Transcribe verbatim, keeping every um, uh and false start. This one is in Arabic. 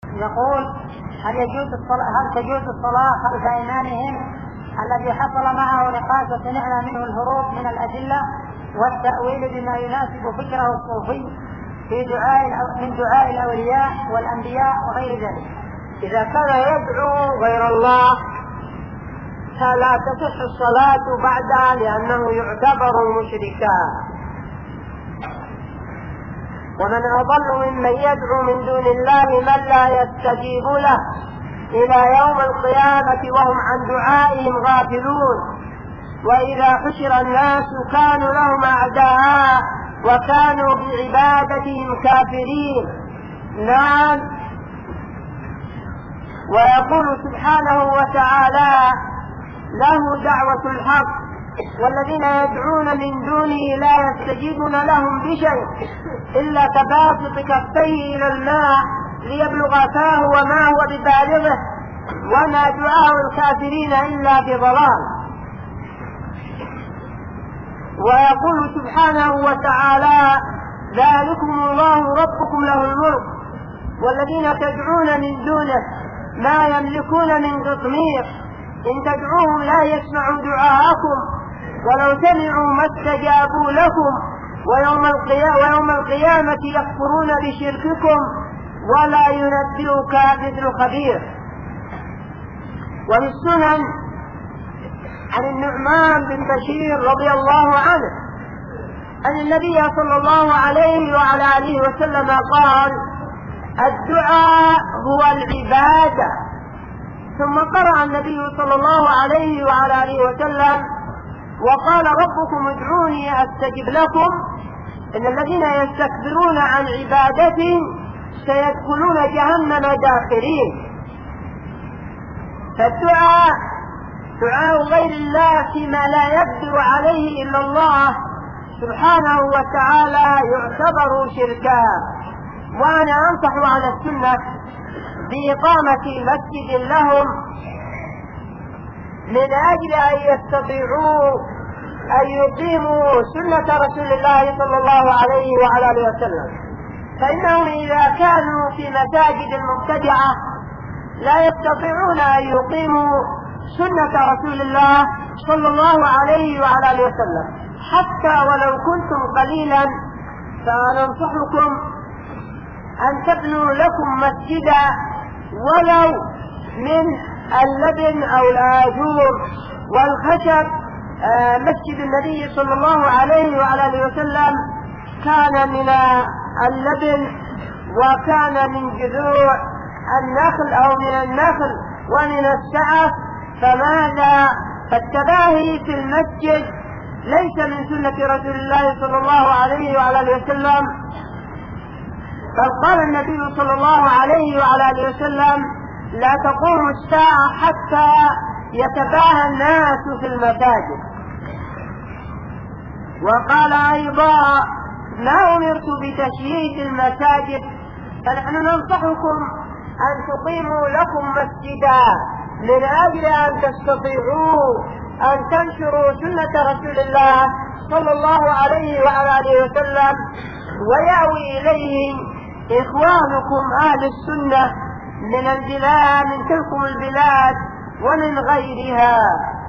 يقول: هل يجوز الصلاة هل تجوز الصلاة خلف إمامهم الذي حصل معه نقاش وسمعنا منه الهروب من الأدلة والتأويل بما يناسب فكره الصوفي في دعاء من دعاء الأولياء والأنبياء وغير ذلك؟ إذا كان يدعو غير الله فلا تصح الصلاة بعدها لأنه يعتبر مشركا. ومن أضل ممن يدعو من دون الله من لا يستجيب له إلى يوم القيامة وهم عن دعائهم غافلون. وإذا حشر الناس كانوا لهم أعداء وكانوا بعبادتهم كافرين. نعم. ويقول سبحانه وتعالى: له دعوة الحق والذين يدعون من دونه لا يستجيبون لهم بشيء إلا كباسط كفيه إلى الماء ليبلغ فاه وما هو ببالغه وما دعاء الكافرين إلا في ضلال. ويقول سبحانه وتعالى: ذلكم الله ربكم له الملك والذين تدعون من دونه ما يملكون من قطمير إن تدعوهم لا يسمعوا دعاءكم ولو سمعوا ما استجابوا لكم ويوم القيامة, ويوم القيامة يكفرون بشرككم ولا ينبئك مثل خبير. وفي السنن عن النعمان بن بشير رضي الله عنه أن النبي صلى الله عليه وعلى آله وسلم قال: الدعاء هو العبادة. ثم قرأ النبي صلى الله عليه وعلى آله وسلم: وقال ربكم ادعوني أستجب لكم إن الذين يستكبرون عن عبادتي سيدخلون جهنم داخرين. فالدعاء دعاء غير الله فيما لا يقدر عليه إلا الله سبحانه وتعالى يعتبر شركا. وأنا أنصح على السنة بإقامة مسجد لهم من أجل أن يستطيعوا أن يقيموا سنة رسول الله صلى الله عليه وعلى آله وسلم. فإنهم إذا كانوا في مساجد المبتدعة لا يستطيعون أن يقيموا سنة رسول الله صلى الله عليه وعلى آله وسلم حتى ولو كنتم قليلا. فننصحكم أن تبنوا لكم مسجدا ولو من اللبن أو الآجور والخشب. آه مسجد النبي صلى الله عليه وعلى آله وسلم كان من اللبن وكان من جذوع النخل أو من النخل ومن السعف. فماذا فالتباهي في المسجد ليس من سنة رسول الله صلى الله عليه وعلى آله وسلم. بل قال النبي صلى الله عليه وعلى آله وسلم: لا تقوم الساعة حتى يتباهى الناس في المساجد. وقال أيضا: ما أمرت بتشييد المساجد. فنحن ننصحكم أن تقيموا لكم مسجدا من أجل أن تستطيعوا أن تنشروا سنة رسول الله صلى الله عليه وعلى آله وسلم ويأوي إليه إخوانكم أهل السنة من البلاد من تلكم البلاد ومن غيرها.